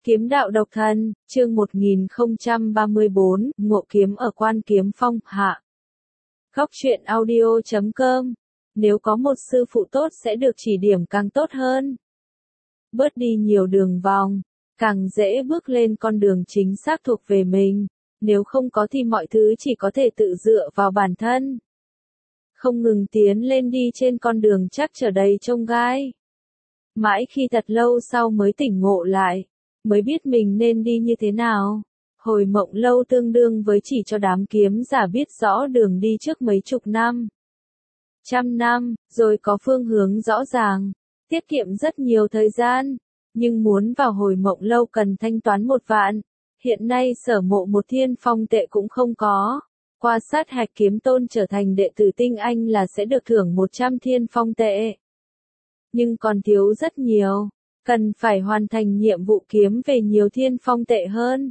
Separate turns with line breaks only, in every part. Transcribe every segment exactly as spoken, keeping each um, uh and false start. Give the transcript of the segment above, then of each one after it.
Kiếm đạo độc thân, chương một nghìn không trăm ba mươi bốn, ngộ kiếm ở Quan Kiếm Phong, hạ. Góc truyện audio chấm com. Nếu có một sư phụ tốt sẽ được chỉ điểm càng tốt hơn. Bớt đi nhiều đường vòng, càng dễ bước lên con đường chính xác thuộc về mình. Nếu không có thì mọi thứ chỉ có thể tự dựa vào bản thân. Không ngừng tiến lên đi trên con đường chắc chở đầy chông gai. Mãi khi thật lâu sau mới tỉnh ngộ lại, mới biết mình nên đi như thế nào. Hồi mộng lâu tương đương với chỉ cho đám kiếm giả biết rõ đường đi trước mấy chục năm. Trăm năm, rồi có phương hướng rõ ràng, tiết kiệm rất nhiều thời gian, nhưng muốn vào hồi mộng lâu cần thanh toán một vạn. Hiện nay sở mộ một thiên phong tệ cũng không có. Qua sát hạch kiếm tôn trở thành đệ tử tinh anh là sẽ được thưởng một trăm thiên phong tệ. Nhưng còn thiếu rất nhiều. Cần phải hoàn thành nhiệm vụ kiếm về nhiều thiên phong tệ hơn.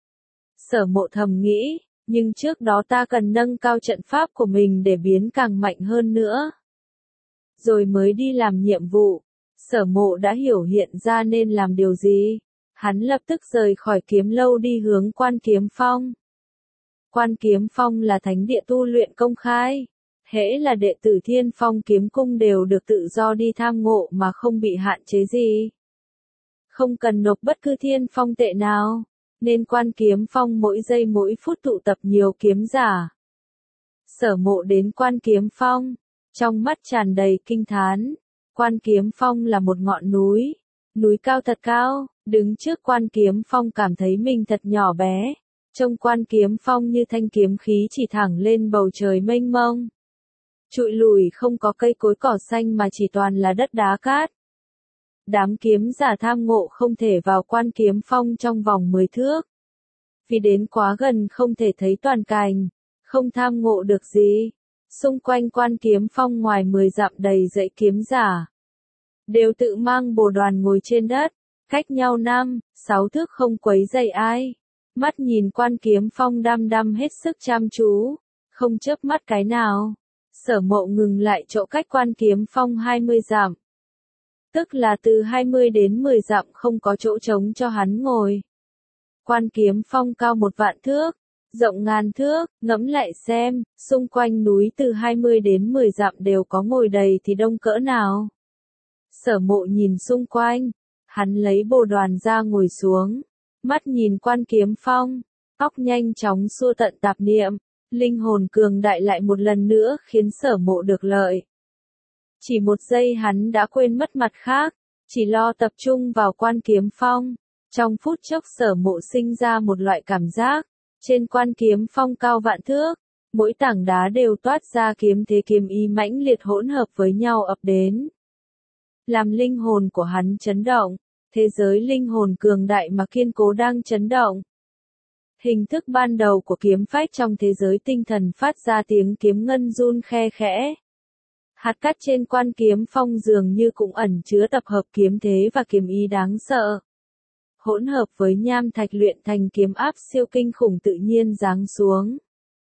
Sở mộ thầm nghĩ, nhưng trước đó ta cần nâng cao trận pháp của mình để biến càng mạnh hơn nữa. Rồi mới đi làm nhiệm vụ, sở mộ đã hiểu hiện ra nên làm điều gì. Hắn lập tức rời khỏi kiếm lâu đi hướng Quan Kiếm Phong. Quan Kiếm Phong là thánh địa tu luyện công khai. Hễ là đệ tử Thiên Phong Kiếm Cung đều được tự do đi tham ngộ mà không bị hạn chế gì. Không cần nộp bất cứ thiên phong tệ nào, nên Quan Kiếm Phong mỗi giây mỗi phút tụ tập nhiều kiếm giả. Sở mộ đến Quan Kiếm Phong, trong mắt tràn đầy kinh thán. Quan Kiếm Phong là một ngọn núi, núi cao thật cao, đứng trước Quan Kiếm Phong cảm thấy mình thật nhỏ bé. Trông Quan Kiếm Phong như thanh kiếm khí chỉ thẳng lên bầu trời mênh mông. Trụi lùi không có cây cối cỏ xanh mà chỉ toàn là đất đá cát. Đám kiếm giả tham ngộ không thể vào Quan Kiếm Phong trong vòng mười thước. Vì đến quá gần không thể thấy toàn cảnh, không tham ngộ được gì. Xung quanh Quan Kiếm Phong ngoài mười dặm đầy dãy kiếm giả. Đều tự mang bồ đoàn ngồi trên đất, cách nhau năm, sáu thước không quấy rầy ai. Mắt nhìn Quan Kiếm Phong đăm đăm hết sức chăm chú, không chớp mắt cái nào. Sở mộ ngừng lại chỗ cách Quan Kiếm Phong hai mươi dặm. Tức là từ hai mươi đến mười dặm không có chỗ trống cho hắn ngồi. Quan Kiếm Phong cao một vạn thước, rộng ngàn thước, ngẫm lại xem, xung quanh núi từ hai mươi đến mười dặm đều có ngồi đầy thì đông cỡ nào. Sở mộ nhìn xung quanh, hắn lấy bồ đoàn ra ngồi xuống, mắt nhìn Quan Kiếm Phong, óc nhanh chóng xua tận tạp niệm, linh hồn cường đại lại một lần nữa khiến sở mộ được lợi. Chỉ một giây hắn đã quên mất mặt khác, chỉ lo tập trung vào Quan Kiếm Phong. Trong phút chốc sở mộ sinh ra một loại cảm giác, trên Quan Kiếm Phong cao vạn thước, mỗi tảng đá đều toát ra kiếm thế kiếm ý mãnh liệt hỗn hợp với nhau ập đến. Làm linh hồn của hắn chấn động, thế giới linh hồn cường đại mà kiên cố đang chấn động. Hình thức ban đầu của kiếm phách trong thế giới tinh thần phát ra tiếng kiếm ngân run khe khẽ. Hạt cát trên Quan Kiếm Phong dường như cũng ẩn chứa tập hợp kiếm thế và kiếm ý đáng sợ. Hỗn hợp với nham thạch luyện thành kiếm áp siêu kinh khủng tự nhiên giáng xuống.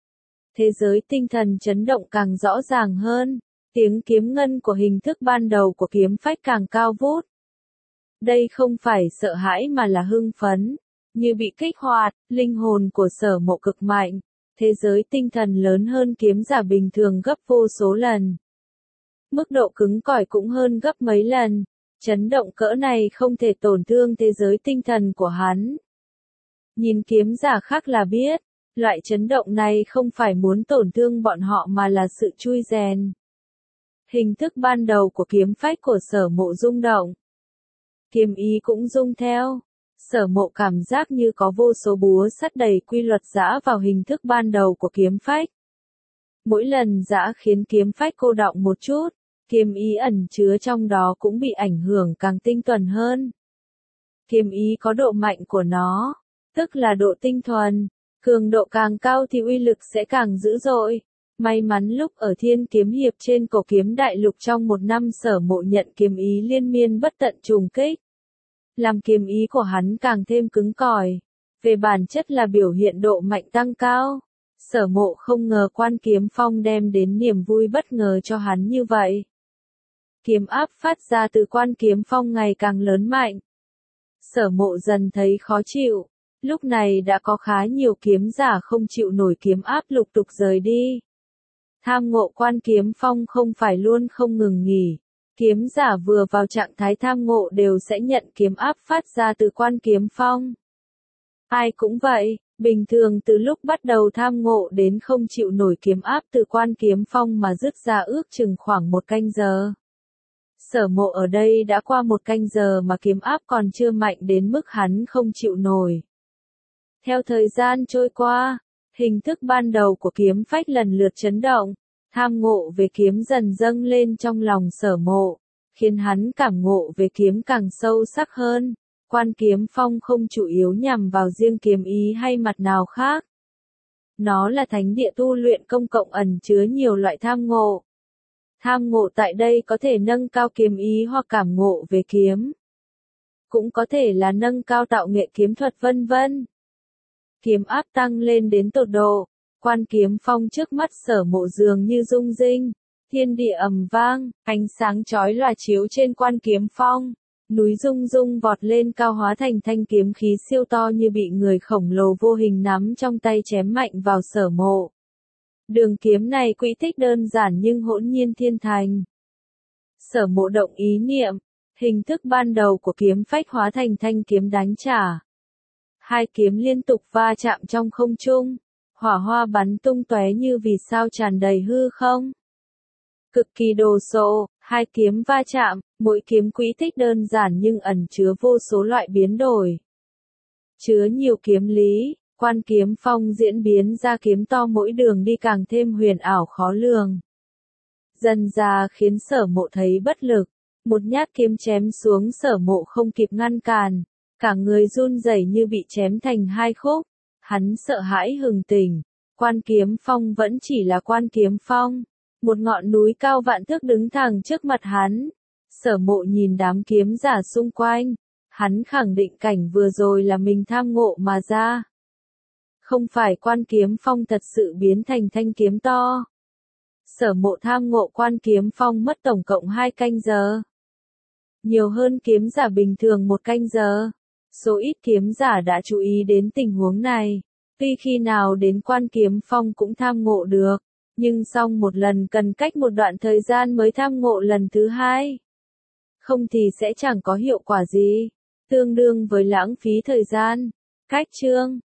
Thế giới tinh thần chấn động càng rõ ràng hơn, tiếng kiếm ngân của hình thức ban đầu của kiếm phách càng cao vút. Đây không phải sợ hãi mà là hưng phấn, như bị kích hoạt, linh hồn của sở mộ cực mạnh, thế giới tinh thần lớn hơn kiếm giả bình thường gấp vô số lần. Mức độ cứng cỏi cũng hơn gấp mấy lần, chấn động cỡ này không thể tổn thương thế giới tinh thần của hắn. Nhìn kiếm giả khác là biết, loại chấn động này không phải muốn tổn thương bọn họ mà là sự chui rèn. Hình thức ban đầu của kiếm phách của sở mộ rung động. Kiếm ý cũng rung theo. Sở mộ cảm giác như có vô số búa sắt đầy quy luật giã vào hình thức ban đầu của kiếm phách. Mỗi lần giã khiến kiếm phách cô đọng một chút, kiếm ý ẩn chứa trong đó cũng bị ảnh hưởng càng tinh thuần hơn. Kiếm ý có độ mạnh của nó, tức là độ tinh thuần, cường độ càng cao thì uy lực sẽ càng dữ dội. May mắn lúc ở Thiên Kiếm Hiệp trên cổ kiếm đại lục trong một năm sở mộ nhận kiếm ý liên miên bất tận trùng kích. Làm kiếm ý của hắn càng thêm cứng cỏi, về bản chất là biểu hiện độ mạnh tăng cao. Sở mộ không ngờ Quan Kiếm Phong đem đến niềm vui bất ngờ cho hắn như vậy. Kiếm áp phát ra từ Quan Kiếm Phong ngày càng lớn mạnh. Sở Mộ dần thấy khó chịu, lúc này đã có khá nhiều kiếm giả không chịu nổi kiếm áp lục tục rời đi. Tham ngộ quan kiếm phong không phải luôn không ngừng nghỉ, kiếm giả vừa vào trạng thái tham ngộ đều sẽ nhận kiếm áp phát ra từ quan kiếm phong. Ai cũng vậy, bình thường từ lúc bắt đầu tham ngộ đến không chịu nổi kiếm áp từ quan kiếm phong mà dứt ra ước chừng khoảng một canh giờ. Sở Mộ ở đây đã qua một canh giờ mà kiếm áp còn chưa mạnh đến mức hắn không chịu nổi. Theo thời gian trôi qua, hình thức ban đầu của kiếm phách lần lượt chấn động, tham ngộ về kiếm dần dâng lên trong lòng Sở Mộ, khiến hắn cảm ngộ về kiếm càng sâu sắc hơn. Quan kiếm phong không chủ yếu nhằm vào riêng kiếm ý hay mặt nào khác. Nó là thánh địa tu luyện công cộng ẩn chứa nhiều loại tham ngộ. Tham ngộ tại đây có thể nâng cao kiếm ý hoặc cảm ngộ về kiếm. Cũng có thể là nâng cao tạo nghệ kiếm thuật vân vân. Kiếm áp tăng lên đến tột độ, quan kiếm phong trước mắt Sở Mộ dường như rung rinh, thiên địa ầm vang, ánh sáng chói lòa chiếu trên quan kiếm phong. Núi rung rung vọt lên cao hóa thành thanh kiếm khí siêu to như bị người khổng lồ vô hình nắm trong tay chém mạnh vào Sở Mộ. Đường kiếm này quỹ tích đơn giản nhưng hỗn nhiên thiên thành. Sở Mộ động ý niệm, hình thức ban đầu của kiếm phách hóa thành thanh kiếm đánh trả. Hai kiếm liên tục va chạm trong không trung, hỏa hoa bắn tung tóe như vì sao tràn đầy hư không. Cực kỳ đồ sộ, hai kiếm va chạm, mỗi kiếm quỹ tích đơn giản nhưng ẩn chứa vô số loại biến đổi. Chứa nhiều kiếm lý, quan kiếm phong diễn biến ra kiếm to mỗi đường đi càng thêm huyền ảo khó lường. Dần ra khiến Sở Mộ thấy bất lực, một nhát kiếm chém xuống Sở Mộ không kịp ngăn cản, cả người run rẩy như bị chém thành hai khúc, hắn sợ hãi hừng tỉnh, quan kiếm phong vẫn chỉ là quan kiếm phong. Một ngọn núi cao vạn thước đứng thẳng trước mặt hắn. Sở Mộ nhìn đám kiếm giả xung quanh. Hắn khẳng định cảnh vừa rồi là mình tham ngộ mà ra. Không phải quan kiếm phong thật sự biến thành thanh kiếm to. Sở Mộ tham ngộ quan kiếm phong mất tổng cộng hai canh giờ. Nhiều hơn kiếm giả bình thường một canh giờ. Số ít kiếm giả đã chú ý đến tình huống này. Tuy khi nào đến quan kiếm phong cũng tham ngộ được. Nhưng xong một lần cần cách một đoạn thời gian mới tham ngộ lần thứ hai. Không thì sẽ chẳng có hiệu quả gì, tương đương với lãng phí thời gian. Cách chương